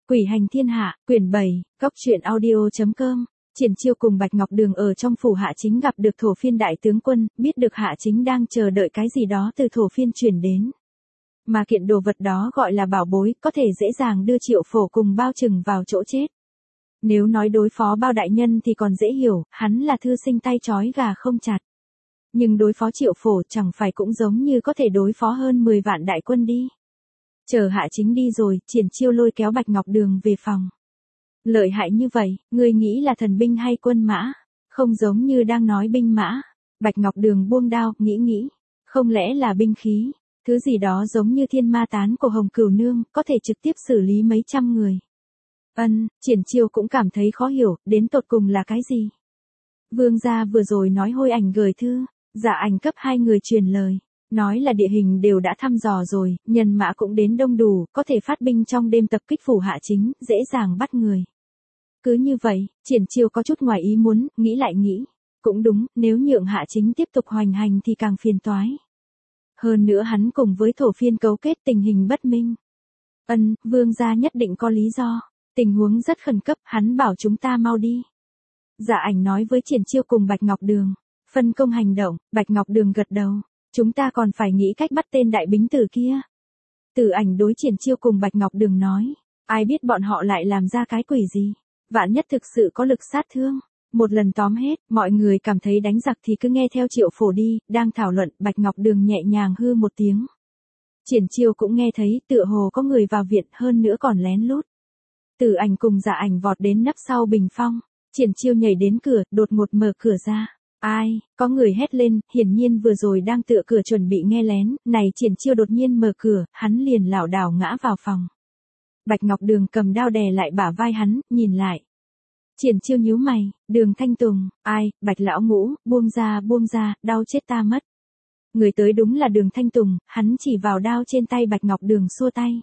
Quỷ hành thiên hạ, quyển 7, góc truyện audio.com. Triển Chiêu cùng Bạch Ngọc Đường ở trong phủ Hạ Chính gặp được Thổ Phiên đại tướng quân, biết được Hạ Chính đang chờ đợi cái gì đó từ Thổ Phiên chuyển đến. Mà kiện đồ vật đó gọi là bảo bối, có thể dễ dàng đưa Triệu Phổ cùng Bao Trừng vào chỗ chết. Nếu nói đối phó Bao đại nhân thì còn dễ hiểu, hắn là thư sinh tay trói gà không chặt. Nhưng đối phó Triệu Phổ chẳng phải cũng giống như có thể đối phó hơn 10 vạn đại quân đi. Chờ Hạ Chính đi rồi, Triển Chiêu lôi kéo Bạch Ngọc Đường về phòng. Lợi hại như vậy, ngươi nghĩ là thần binh hay quân mã? Không giống như đang nói binh mã. Bạch Ngọc Đường buông đao, nghĩ. Không lẽ là binh khí? Thứ gì đó giống như thiên ma tán của Hồng Cửu Nương, có thể trực tiếp xử lý mấy trăm người. Triển Chiêu cũng cảm thấy khó hiểu, đến tột cùng là cái gì? Vương gia vừa rồi nói Hôi Ảnh gửi thư, Dạ Ảnh cấp 2 người truyền lời. Nói là địa hình đều đã thăm dò rồi, nhân mã cũng đến đông đủ, có thể phát binh trong đêm tập kích phủ Hạ Chính, dễ dàng bắt người. Cứ như vậy, Triển Chiêu có chút ngoài ý muốn, nghĩ lại nghĩ. Cũng đúng, nếu nhượng Hạ Chính tiếp tục hoành hành thì càng phiền toái. Hơn nữa hắn cùng với Thổ Phiên cấu kết tình hình bất minh. Vương gia nhất định có lý do. Tình huống rất khẩn cấp, hắn bảo chúng ta mau đi. Dạ Ảnh nói với Triển Chiêu cùng Bạch Ngọc Đường. Phân công hành động, Bạch Ngọc Đường gật đầu. Chúng ta còn phải nghĩ cách bắt tên đại bính tử kia. Tử Ảnh đối Triển Chiêu cùng Bạch Ngọc Đường nói. Ai biết bọn họ lại làm ra cái quỷ gì. Vạn nhất thực sự có lực sát thương. Một lần tóm hết, mọi người cảm thấy đánh giặc thì cứ nghe theo Triệu Phổ đi. Đang thảo luận, Bạch Ngọc Đường nhẹ nhàng hư một tiếng. Triển Chiêu cũng nghe thấy tựa hồ có người vào viện, hơn nữa còn lén lút. Tử Ảnh cùng Dạ Ảnh vọt đến nấp sau bình phong. Triển Chiêu nhảy đến cửa, đột ngột mở cửa ra. Ai, có người hét lên, hiển nhiên vừa rồi đang tựa cửa chuẩn bị nghe lén, này Triển Chiêu đột nhiên mở cửa, hắn liền lảo đảo ngã vào phòng. Bạch Ngọc Đường cầm đao đè lại bả vai hắn, nhìn lại. Triển Chiêu nhíu mày, Đường Thanh Tùng, ai, Bạch lão ngũ, buông ra, đau chết ta mất. Người tới đúng là Đường Thanh Tùng, hắn chỉ vào đao trên tay Bạch Ngọc Đường xua tay.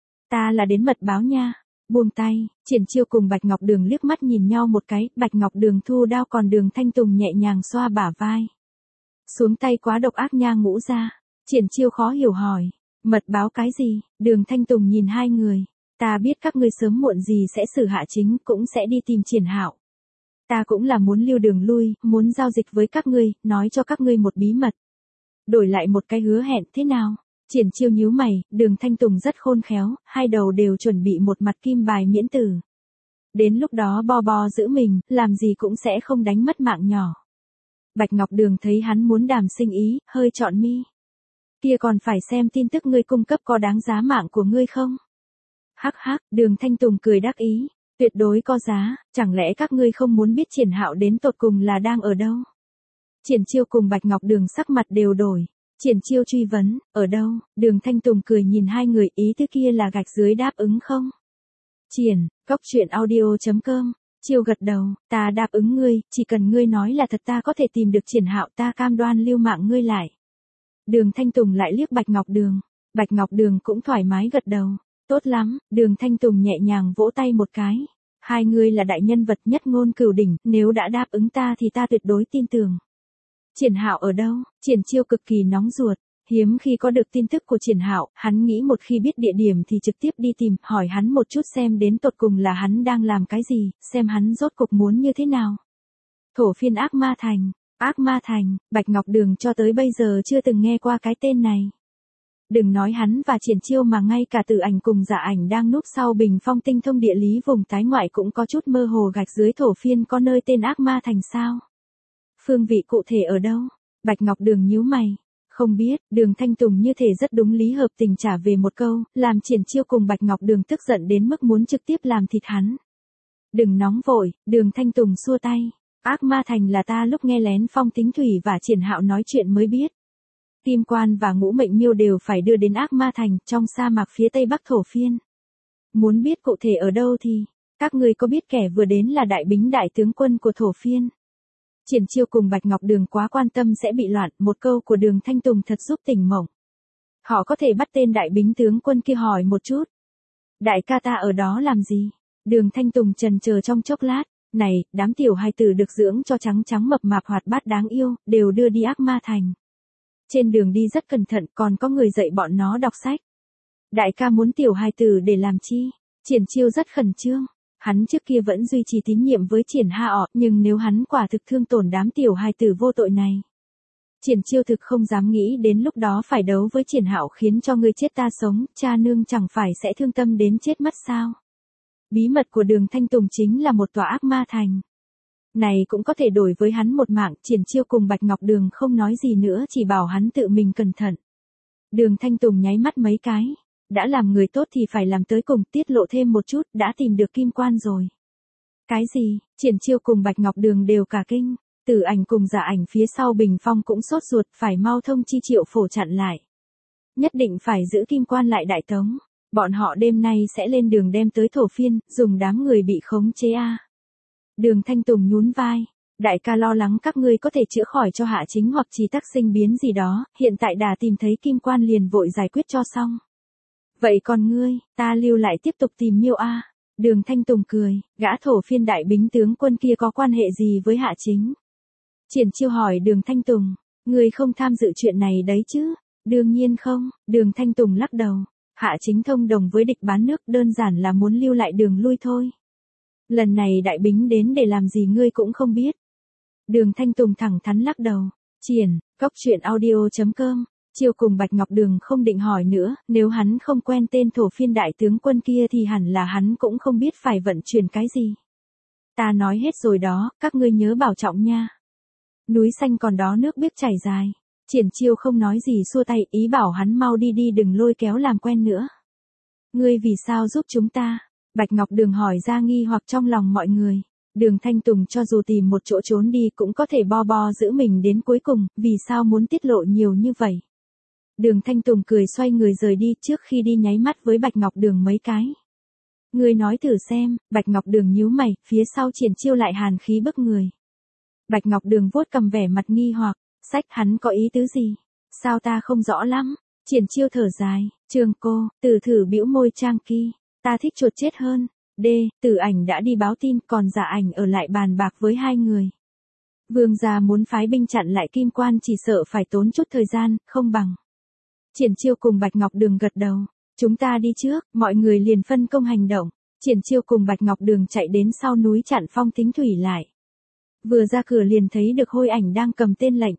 Ta là đến mật báo nha. Buông tay, Triển Chiêu cùng Bạch Ngọc Đường liếc mắt nhìn nhau một cái, Bạch Ngọc Đường thu đao còn Đường Thanh Tùng nhẹ nhàng xoa bả vai. Xuống tay quá độc ác nha ngũ ra. Triển Chiêu khó hiểu hỏi, mật báo cái gì? Đường Thanh Tùng nhìn hai người, ta biết các ngươi sớm muộn gì sẽ xử Hạ Chính, cũng sẽ đi tìm Triển Hạo. Ta cũng là muốn lưu đường lui, muốn giao dịch với các ngươi, nói cho các ngươi một bí mật. Đổi lại một cái hứa hẹn thế nào? Triển Chiêu nhíu mày, Đường Thanh Tùng rất khôn khéo, hai đầu đều chuẩn bị một mặt kim bài miễn tử. Đến lúc đó bo giữ mình, làm gì cũng sẽ không đánh mất mạng nhỏ. Bạch Ngọc Đường thấy hắn muốn đàm sinh ý, hơi trọn mi. Kia còn phải xem tin tức ngươi cung cấp có đáng giá mạng của ngươi không? Hắc, Đường Thanh Tùng cười đắc ý, tuyệt đối có giá, chẳng lẽ các ngươi không muốn biết Triển Hạo đến tột cùng là đang ở đâu? Triển Chiêu cùng Bạch Ngọc Đường sắc mặt đều đổi. Triển Chiêu truy vấn, ở đâu? Đường Thanh Tùng cười nhìn hai người, ý thứ kia là gạch dưới đáp ứng không? Góc truyện audio.com. Chiêu gật đầu, ta đáp ứng ngươi, chỉ cần ngươi nói là thật ta có thể tìm được Triển Hạo, ta cam đoan lưu mạng ngươi lại. Đường Thanh Tùng lại liếc Bạch Ngọc Đường. Bạch Ngọc Đường cũng thoải mái gật đầu. Tốt lắm, Đường Thanh Tùng nhẹ nhàng vỗ tay một cái. Hai người là đại nhân vật nhất ngôn cửu đỉnh, nếu đã đáp ứng ta thì ta tuyệt đối tin tưởng. Triển Hạo ở đâu? Triển Chiêu cực kỳ nóng ruột, hiếm khi có được tin tức của Triển Hạo, hắn nghĩ một khi biết địa điểm thì trực tiếp đi tìm, hỏi hắn một chút xem đến tột cùng là hắn đang làm cái gì, xem hắn rốt cuộc muốn như thế nào. Thổ Phiên Ác Ma Thành, Bạch Ngọc Đường cho tới bây giờ chưa từng nghe qua cái tên này. Đừng nói hắn và Triển Chiêu mà ngay cả Tử Ảnh cùng Dạ Ảnh đang núp sau bình phong tinh thông địa lý vùng tái ngoại cũng có chút mơ hồ gạch dưới Thổ Phiên có nơi tên Ác Ma Thành sao? Phương vị cụ thể ở đâu? Bạch Ngọc Đường nhíu mày. Không biết, Đường Thanh Tùng như thể rất đúng lý hợp tình trả về một câu, làm Triển Chiêu cùng Bạch Ngọc Đường tức giận đến mức muốn trực tiếp làm thịt hắn. Đừng nóng vội, Đường Thanh Tùng xua tay. Ác Ma Thành là ta lúc nghe lén Phong Tính Thủy và Triển Hạo nói chuyện mới biết. Kim Quan và Ngũ Mệnh Miêu đều phải đưa đến Ác Ma Thành, trong sa mạc phía tây bắc Thổ Phiên. Muốn biết cụ thể ở đâu thì, các ngươi có biết kẻ vừa đến là đại bính đại tướng quân của Thổ Phiên? Triển Chiêu cùng Bạch Ngọc Đường quá quan tâm sẽ bị loạn, một câu của Đường Thanh Tùng thật giúp tỉnh mộng. Họ có thể bắt tên đại bính tướng quân kia hỏi một chút. Đại ca ta ở đó làm gì? Đường Thanh Tùng chần chờ trong chốc lát, này, đám tiểu hài tử được dưỡng cho trắng trắng mập mạp hoạt bát đáng yêu, đều đưa đi Ác Ma Thành. Trên đường đi rất cẩn thận, còn có người dạy bọn nó đọc sách. Đại ca muốn tiểu hài tử để làm chi? Triển Chiêu rất khẩn trương. Hắn trước kia vẫn duy trì tín nhiệm với Triển Ha ọ, nhưng nếu hắn quả thực thương tổn đám tiểu hài tử vô tội này. Triển Chiêu thực không dám nghĩ đến lúc đó phải đấu với Triển Hạo khiến cho ngươi chết ta sống, cha nương chẳng phải sẽ thương tâm đến chết mất sao. Bí mật của Đường Thanh Tùng chính là một tòa ác ma thành. Này cũng có thể đổi với hắn một mạng. Triển Chiêu cùng Bạch Ngọc Đường không nói gì nữa, chỉ bảo hắn tự mình cẩn thận. Đường Thanh Tùng nháy mắt mấy cái. Đã làm người tốt thì phải làm tới cùng, tiết lộ thêm một chút, đã tìm được kim quan rồi. Cái gì? Triển Chiêu cùng Bạch Ngọc Đường đều cả kinh. Tử Ảnh cùng Dạ Ảnh phía sau Bình Phong cũng sốt ruột, phải mau thông chi Triệu Phổ chặn lại. Nhất định phải giữ kim quan lại Đại Tống. Bọn họ đêm nay sẽ lên đường đem tới Thổ Phiên, dùng đám người bị khống chế a. Đường Thanh Tùng nhún vai. Đại ca lo lắng các ngươi có thể chữa khỏi cho Hạ Chính hoặc trì tắc sinh biến gì đó, hiện tại đã tìm thấy kim quan liền vội giải quyết cho xong. Vậy còn ngươi, ta lưu lại tiếp tục tìm Miêu a. Đường Thanh Tùng cười, gã Thổ Phiên đại bính tướng quân kia có quan hệ gì với Hạ Chính? Triển Chiêu hỏi Đường Thanh Tùng, ngươi không tham dự chuyện này đấy chứ? Đương nhiên không. Đường Thanh Tùng lắc đầu. Hạ Chính thông đồng với địch bán nước, đơn giản là muốn lưu lại đường lui thôi. Lần này đại bính đến để làm gì ngươi cũng không biết. Đường Thanh Tùng thẳng thắn lắc đầu. Triển, coctruyện.audio.com. Chiêu cùng Bạch Ngọc Đường không định hỏi nữa, nếu hắn không quen tên Thổ Phiên đại tướng quân kia thì hẳn là hắn cũng không biết phải vận chuyển cái gì. Ta nói hết rồi đó, các ngươi nhớ bảo trọng nha. Núi xanh còn đó nước biếc chảy dài. Triển Chiêu không nói gì xua tay, ý bảo hắn mau đi đi, đừng lôi kéo làm quen nữa. Ngươi vì sao giúp chúng ta? Bạch Ngọc Đường hỏi ra nghi hoặc trong lòng mọi người. Đường Thanh Tùng cho dù tìm một chỗ trốn đi cũng có thể bo giữ mình đến cuối cùng, vì sao muốn tiết lộ nhiều như vậy? Đường Thanh Tùng cười xoay người rời đi, trước khi đi nháy mắt với Bạch Ngọc Đường mấy cái. Ngươi nói thử xem. Bạch Ngọc Đường nhíu mày, phía sau Triển Chiêu lại hàn khí bức người. Bạch Ngọc Đường vuốt cầm vẻ mặt nghi hoặc, sách hắn có ý tứ gì? Sao ta không rõ lắm? Triển Chiêu thở dài, Trường cô, Tử thử bĩu môi Trang Kỳ, ta thích chuột chết hơn. D, Tử Ảnh đã đi báo tin, còn Dạ Ảnh ở lại bàn bạc với hai người. Vương gia muốn phái binh chặn lại kim quan chỉ sợ phải tốn chút thời gian, không bằng. Triển Chiêu cùng Bạch Ngọc Đường gật đầu, chúng ta đi trước, mọi người liền phân công hành động. Triển Chiêu cùng Bạch Ngọc Đường chạy đến sau núi chặn Phong Tính Thủy lại. Vừa ra cửa liền thấy được Hôi Ảnh đang cầm tên lệnh.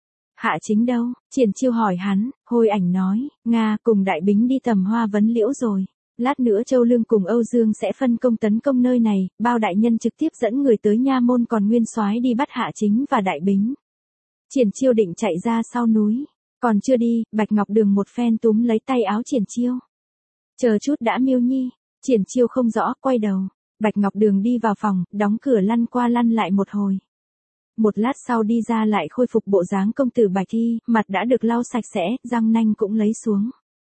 Hạ Chính đâu? Triển Chiêu hỏi hắn. Hôi Ảnh nói, Nga cùng đại bính đi tầm Hoa Vấn Liễu rồi. Lát nữa Châu Lương cùng Âu Dương sẽ phân công tấn công nơi này, Bao đại nhân trực tiếp dẫn người tới nha môn, còn Nguyên Soái đi bắt Hạ Chính và đại bính. Triển Chiêu định chạy ra sau núi, còn chưa đi, Bạch Ngọc Đường một phen túm lấy tay áo Triển Chiêu. Chờ chút đã Miêu Nhi. Triển Chiêu không rõ, quay đầu. Bạch Ngọc Đường đi vào phòng, đóng cửa lăn qua lăn lại một hồi. Một lát sau đi ra lại khôi phục bộ dáng công tử Bạch Thi, mặt đã được lau sạch sẽ, răng nanh cũng lấy xuống.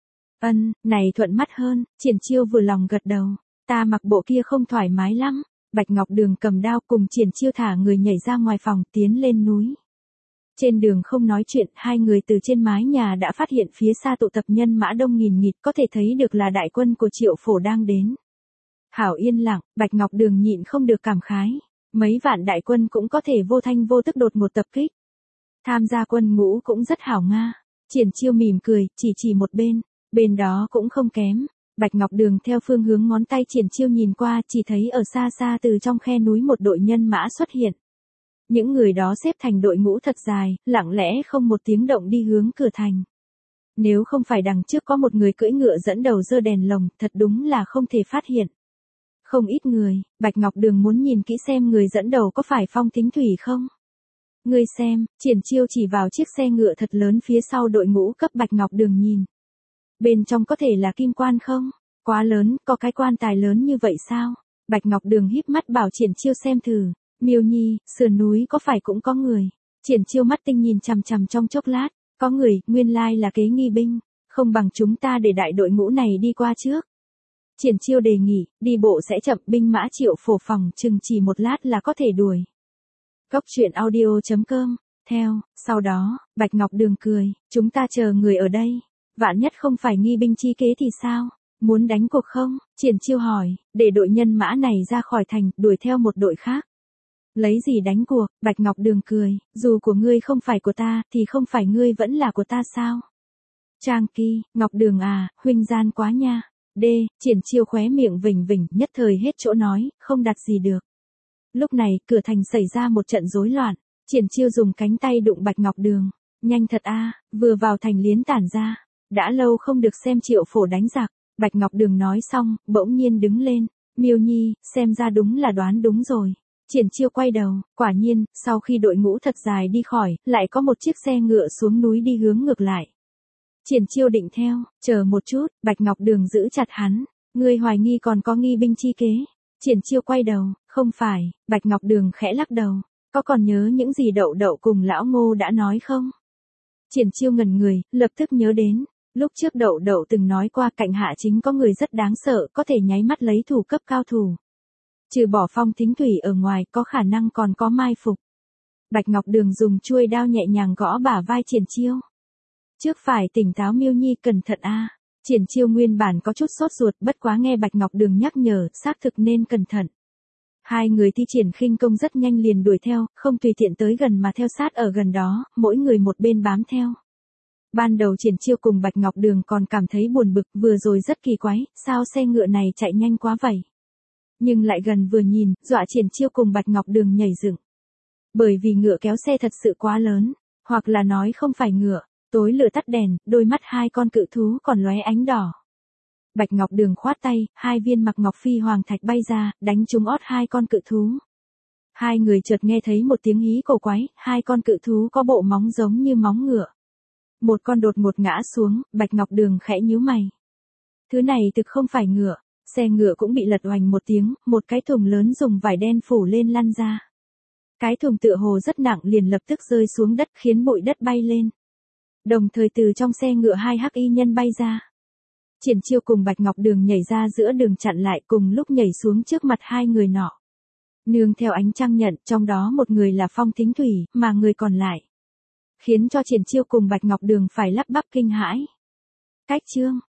Này thuận mắt hơn. Triển Chiêu vừa lòng gật đầu. Ta mặc bộ kia không thoải mái lắm. Bạch Ngọc Đường cầm đao cùng Triển Chiêu thả người nhảy ra ngoài phòng, tiến lên núi. Trên đường không nói chuyện, hai người từ trên mái nhà đã phát hiện phía xa tụ tập nhân mã đông nghìn nghịt, có thể thấy được là đại quân của Triệu Phổ đang đến. Hảo yên lặng, Bạch Ngọc Đường nhịn không được cảm khái. Mấy vạn đại quân cũng có thể vô thanh vô tức đột một tập kích. Tham gia quân ngũ cũng rất hảo nga. Triển Chiêu mỉm cười, chỉ một bên đó cũng không kém. Bạch Ngọc Đường theo phương hướng ngón tay Triển Chiêu nhìn qua, chỉ thấy ở xa xa từ trong khe núi một đội nhân mã xuất hiện. Những người đó xếp thành đội ngũ thật dài, lặng lẽ không một tiếng động đi hướng cửa thành. Nếu không phải đằng trước có một người cưỡi ngựa dẫn đầu giơ đèn lồng, thật đúng là không thể phát hiện. Không ít người. Bạch Ngọc Đường muốn nhìn kỹ xem người dẫn đầu có phải Phong Tính Thủy không. Ngươi xem. Triển Chiêu chỉ vào chiếc xe ngựa thật lớn phía sau đội ngũ cấp Bạch Ngọc Đường nhìn. Bên trong có thể là kim quan không? Quá lớn, có cái quan tài lớn như vậy sao? Bạch Ngọc Đường híp mắt bảo Triển Chiêu xem thử. Miêu Nhi, sườn núi có phải cũng có người? Triển Chiêu mắt tinh nhìn chằm chằm trong chốc lát. Có người, nguyên lai là kế nghi binh. Không bằng chúng ta để đại đội ngũ này đi qua trước. Triển Chiêu đề nghị, đi bộ sẽ chậm, binh mã Triệu Phổ phòng chừng chỉ một lát là có thể đuổi. Coctruyện.audio.com. Theo, sau đó, Bạch Ngọc Đường cười, chúng ta chờ người ở đây. Vạn nhất không phải nghi binh chi kế thì sao? Muốn đánh cuộc không? Triển Chiêu hỏi, để đội nhân mã này ra khỏi thành, đuổi theo một đội khác. Lấy gì đánh cuộc? Bạch Ngọc Đường cười, dù của ngươi không phải của ta, thì không phải ngươi vẫn là của ta sao? Trang Kỳ, Ngọc Đường à, huynh gian quá nha. Triển Chiêu khóe miệng vểnh vểnh, nhất thời hết chỗ nói, không đặt gì được. Lúc này, cửa thành xảy ra một trận rối loạn. Triển Chiêu dùng cánh tay đụng Bạch Ngọc Đường. Nhanh thật a, vừa vào thành liến tản ra. Đã lâu không được xem Triệu Phổ đánh giặc. Bạch Ngọc Đường nói xong, bỗng nhiên đứng lên. Miêu Nhi, xem ra đúng là đoán đúng rồi. Triển Chiêu quay đầu, quả nhiên, sau khi đội ngũ thật dài đi khỏi, lại có một chiếc xe ngựa xuống núi đi hướng ngược lại. Triển Chiêu định theo, chờ một chút, Bạch Ngọc Đường giữ chặt hắn. Ngươi hoài nghi còn có nghi binh chi kế. Triển Chiêu quay đầu, không phải, Bạch Ngọc Đường khẽ lắc đầu. Có còn nhớ những gì Đậu Đậu cùng lão Ngô đã nói không? Triển Chiêu ngẩn người, lập tức nhớ đến. Lúc trước Đậu Đậu từng nói qua cạnh Hạ Chính có người rất đáng sợ, có thể nháy mắt lấy thủ cấp cao thủ. Trừ bỏ Phong Thính Thủy ở ngoài, có khả năng còn có mai phục. Bạch Ngọc Đường dùng chuôi đao nhẹ nhàng gõ bả vai Triển Chiêu. Trước phải tỉnh táo Miêu Nhi, cẩn thận a. Triển Chiêu nguyên bản có chút sốt ruột, bất quá nghe Bạch Ngọc Đường nhắc nhở, xác thực nên cẩn thận. Hai người thi triển khinh công rất nhanh liền đuổi theo, không tùy tiện tới gần mà theo sát ở gần đó, mỗi người một bên bám theo. Ban đầu Triển Chiêu cùng Bạch Ngọc Đường còn cảm thấy buồn bực, vừa rồi rất kỳ quái, sao xe ngựa này chạy nhanh quá vậy? Nhưng lại gần vừa nhìn, dọa Triển Chiêu cùng Bạch Ngọc Đường nhảy dựng. Bởi vì ngựa kéo xe thật sự quá lớn, hoặc là nói không phải ngựa, tối lửa tắt đèn, đôi mắt hai con cự thú còn lóe ánh đỏ. Bạch Ngọc Đường khoát tay, hai viên mặc ngọc phi hoàng thạch bay ra, đánh trúng ót hai con cự thú. Hai người chợt nghe thấy một tiếng hí cổ quái, hai con cự thú có bộ móng giống như móng ngựa. Một con đột ngột ngã xuống, Bạch Ngọc Đường khẽ nhíu mày. Thứ này thực không phải ngựa, xe ngựa cũng bị lật oành một tiếng, một cái thùng lớn dùng vải đen phủ lên lăn ra. Cái thùng tựa hồ rất nặng liền lập tức rơi xuống đất khiến bụi đất bay lên. Đồng thời từ trong xe ngựa hai hắc y nhân bay ra. Triển Chiêu cùng Bạch Ngọc Đường nhảy ra giữa đường chặn lại, cùng lúc nhảy xuống trước mặt hai người nọ. Nương theo ánh trăng nhận, trong đó một người là Phong Thính Thủy, mà người còn lại khiến cho Triển Chiêu cùng Bạch Ngọc Đường phải lắp bắp kinh hãi. Cách chương